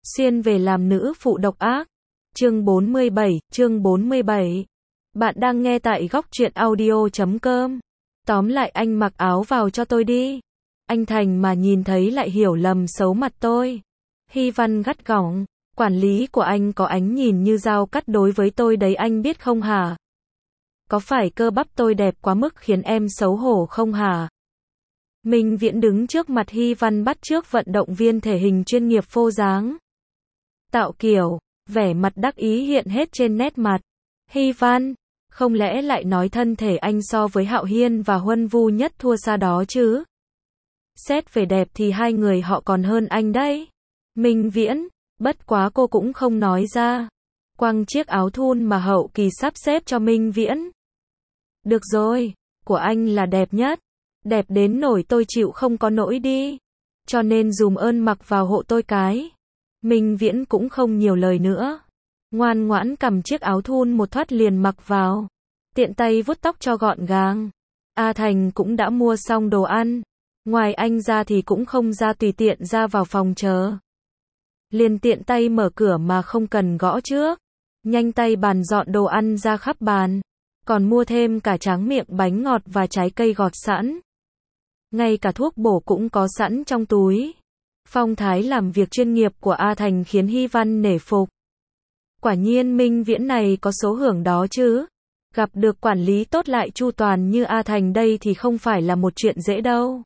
Xuyên về làm nữ phụ độc ác. Chương 47. Bạn đang nghe tại góc truyện audio.com. Tóm lại anh mặc áo vào cho tôi đi. Anh Thành mà nhìn thấy lại hiểu lầm xấu mặt tôi. Hy Văn gắt gỏng, quản lý của anh có ánh nhìn như dao cắt đối với tôi đấy anh biết không hả? Có phải cơ bắp tôi đẹp quá mức khiến em xấu hổ không hả? Minh Viễn đứng trước mặt Hy Văn bắt chước vận động viên thể hình chuyên nghiệp phô dáng. Tạo kiểu, vẻ mặt đắc ý hiện hết trên nét mặt. Hy Văn, không lẽ lại nói thân thể anh so với Hạo Hiên và Huân Vu Nhất thua xa đó chứ? Xét về đẹp thì hai người họ còn hơn anh đấy. Minh Viễn, bất quá cô cũng không nói ra. Quăng chiếc áo thun mà Hậu Kỳ sắp xếp cho Minh Viễn. Được rồi, của anh là đẹp nhất. Đẹp đến nổi tôi chịu không có nỗi đi. Cho nên dùm ơn mặc vào hộ tôi cái. Minh Viễn cũng không nhiều lời nữa. Ngoan ngoãn cầm chiếc áo thun một thoát liền mặc vào. Tiện tay vuốt tóc cho gọn gàng. A Thành cũng đã mua xong đồ ăn. Ngoài anh ra thì cũng không ra tùy tiện ra vào phòng chờ. Liền tiện tay mở cửa mà không cần gõ trước. Nhanh tay bàn dọn đồ ăn ra khắp bàn. Còn mua thêm cả tráng miệng bánh ngọt và trái cây gọt sẵn. Ngay cả thuốc bổ cũng có sẵn trong túi. Phong thái làm việc chuyên nghiệp của A Thành khiến Hy Văn nể phục. Quả nhiên Minh Viễn này có số hưởng đó chứ. Gặp được quản lý tốt lại chu toàn như A Thành đây thì không phải là một chuyện dễ đâu.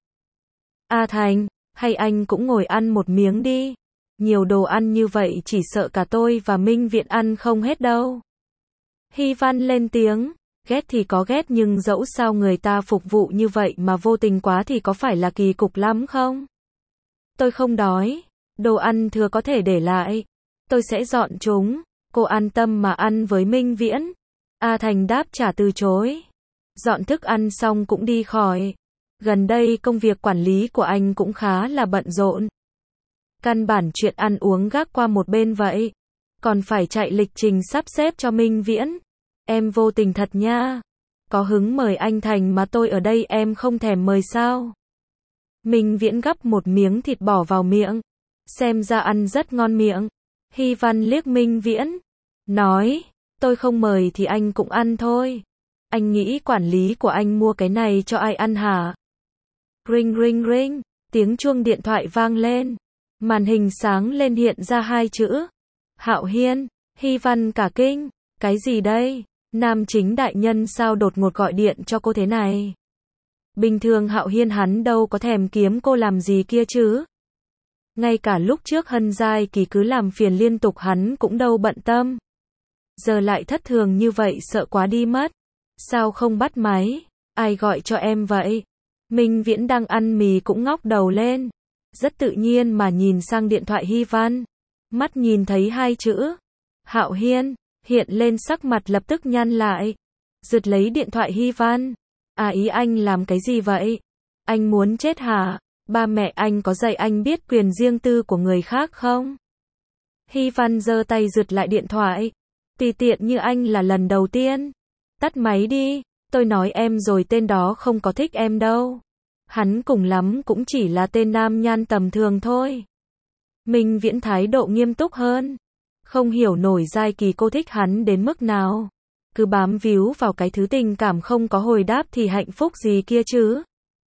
A Thành, hay anh cũng ngồi ăn một miếng đi. Nhiều đồ ăn như vậy chỉ sợ cả tôi và Minh Viễn ăn không hết đâu. Hy Văn lên tiếng. Ghét thì có ghét nhưng dẫu sao người ta phục vụ như vậy mà vô tình quá thì có phải là kỳ cục lắm không? Tôi không đói. Đồ ăn thừa có thể để lại. Tôi sẽ dọn chúng. Cô an tâm mà ăn với Minh Viễn. A Thành đáp trả từ chối. Dọn thức ăn xong cũng đi khỏi. Gần đây công việc quản lý của anh cũng khá là bận rộn. Căn bản chuyện ăn uống gác qua một bên vậy. Còn phải chạy lịch trình sắp xếp cho Minh Viễn. Em vô tình thật nha. Có hứng mời anh Thành mà tôi ở đây em không thèm mời sao? Minh Viễn gắp một miếng thịt bỏ vào miệng. Xem ra ăn rất ngon miệng. Hy Văn liếc Minh Viễn. Nói, tôi không mời thì anh cũng ăn thôi. Anh nghĩ quản lý của anh mua cái này cho ai ăn hả? Ring ring ring. Tiếng chuông điện thoại vang lên. Màn hình sáng lên hiện ra hai chữ. Hạo Hiên. Hy Văn cả kinh. Cái gì đây? Nam chính đại nhân sao đột ngột gọi điện cho cô thế này? Bình thường Hạo Hiên hắn đâu có thèm kiếm cô làm gì kia chứ? Ngay cả lúc trước Hân Giai Kỳ cứ làm phiền liên tục hắn cũng đâu bận tâm. Giờ lại thất thường như vậy sợ quá đi mất. Sao không bắt máy? Ai gọi cho em vậy? Minh Viễn đang ăn mì cũng ngóc đầu lên. Rất tự nhiên mà nhìn sang điện thoại Hy Văn. Mắt nhìn thấy hai chữ. Hạo Hiên. Hiện lên sắc mặt lập tức nhăn lại. Giật lấy điện thoại Hy Văn. À ý anh làm cái gì vậy? Anh muốn chết hả? Ba mẹ anh có dạy anh biết quyền riêng tư của người khác không? Hy Văn giơ tay giật lại điện thoại. Tùy tiện như anh là lần đầu tiên. Tắt máy đi. Tôi nói em rồi tên đó không có thích em đâu. Hắn cùng lắm cũng chỉ là tên nam nhan tầm thường thôi. Minh Viễn thái độ nghiêm túc hơn. Không hiểu nổi Giai Kỳ cô thích hắn đến mức nào. Cứ bám víu vào cái thứ tình cảm không có hồi đáp thì hạnh phúc gì kia chứ.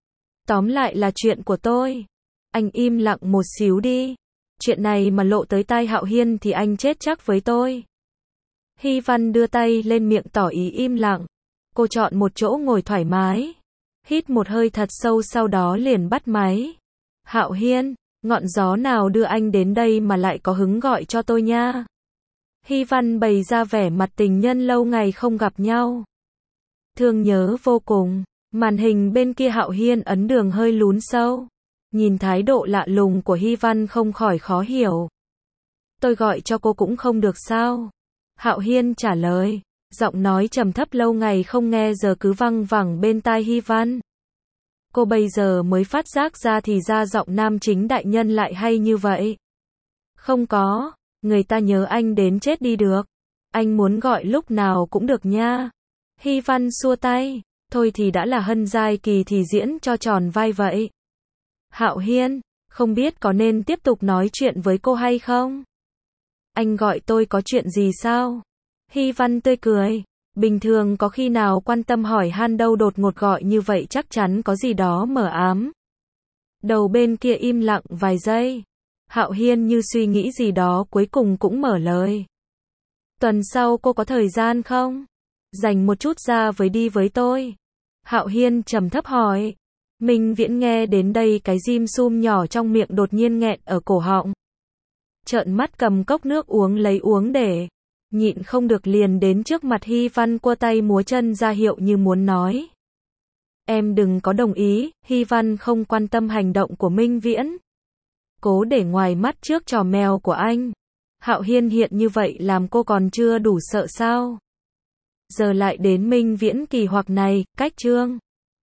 Tóm lại là chuyện của tôi. Anh im lặng một xíu đi. Chuyện này mà lộ tới tai Hạo Hiên thì anh chết chắc với tôi. Hy Văn đưa tay lên miệng tỏ ý im lặng. Cô chọn một chỗ ngồi thoải mái. Hít một hơi thật sâu sau đó liền bắt máy. Hạo Hiên, ngọn gió nào đưa anh đến đây mà lại có hứng gọi cho tôi nha. Hy Văn bày ra vẻ mặt tình nhân lâu ngày không gặp nhau. Thương nhớ vô cùng. Màn hình bên kia Hạo Hiên ấn đường hơi lún sâu. Nhìn thái độ lạ lùng của Hy Văn không khỏi khó hiểu. Tôi gọi cho cô cũng không được sao? Hạo Hiên trả lời. Giọng nói trầm thấp lâu ngày không nghe giờ cứ văng vẳng bên tai Hy Văn. Cô bây giờ mới phát giác ra thì ra giọng nam chính đại nhân lại hay như vậy. Không có. Người ta nhớ anh đến chết đi được. Anh muốn gọi lúc nào cũng được nha. Hy Văn xua tay. Thôi thì đã là Hân Giai Kỳ thì diễn cho tròn vai vậy. Hạo Hiên, không biết có nên tiếp tục nói chuyện với cô hay không? Anh gọi tôi có chuyện gì sao? Hy Văn tươi cười. Bình thường có khi nào quan tâm hỏi han đâu, đột ngột gọi như vậy chắc chắn có gì đó mờ ám. Đầu bên kia im lặng vài giây. Hạo Hiên như suy nghĩ gì đó cuối cùng cũng mở lời. Tuần sau cô có thời gian không? Dành một chút ra đi với tôi. Hạo Hiên trầm thấp hỏi. Minh Viễn nghe đến đây cái dim sum nhỏ trong miệng đột nhiên nghẹn ở cổ họng. Trợn mắt cầm cốc nước uống lấy uống để. Nhịn không được liền đến trước mặt Hy Văn cua tay múa chân ra hiệu như muốn nói. Em đừng có đồng ý, Hy Văn không quan tâm hành động của Minh Viễn. Cố để ngoài mắt trước trò mèo của anh. Hạo Hiên hiện như vậy làm cô còn chưa đủ sợ sao? Giờ lại đến Minh Viễn kỳ hoặc này, cách chương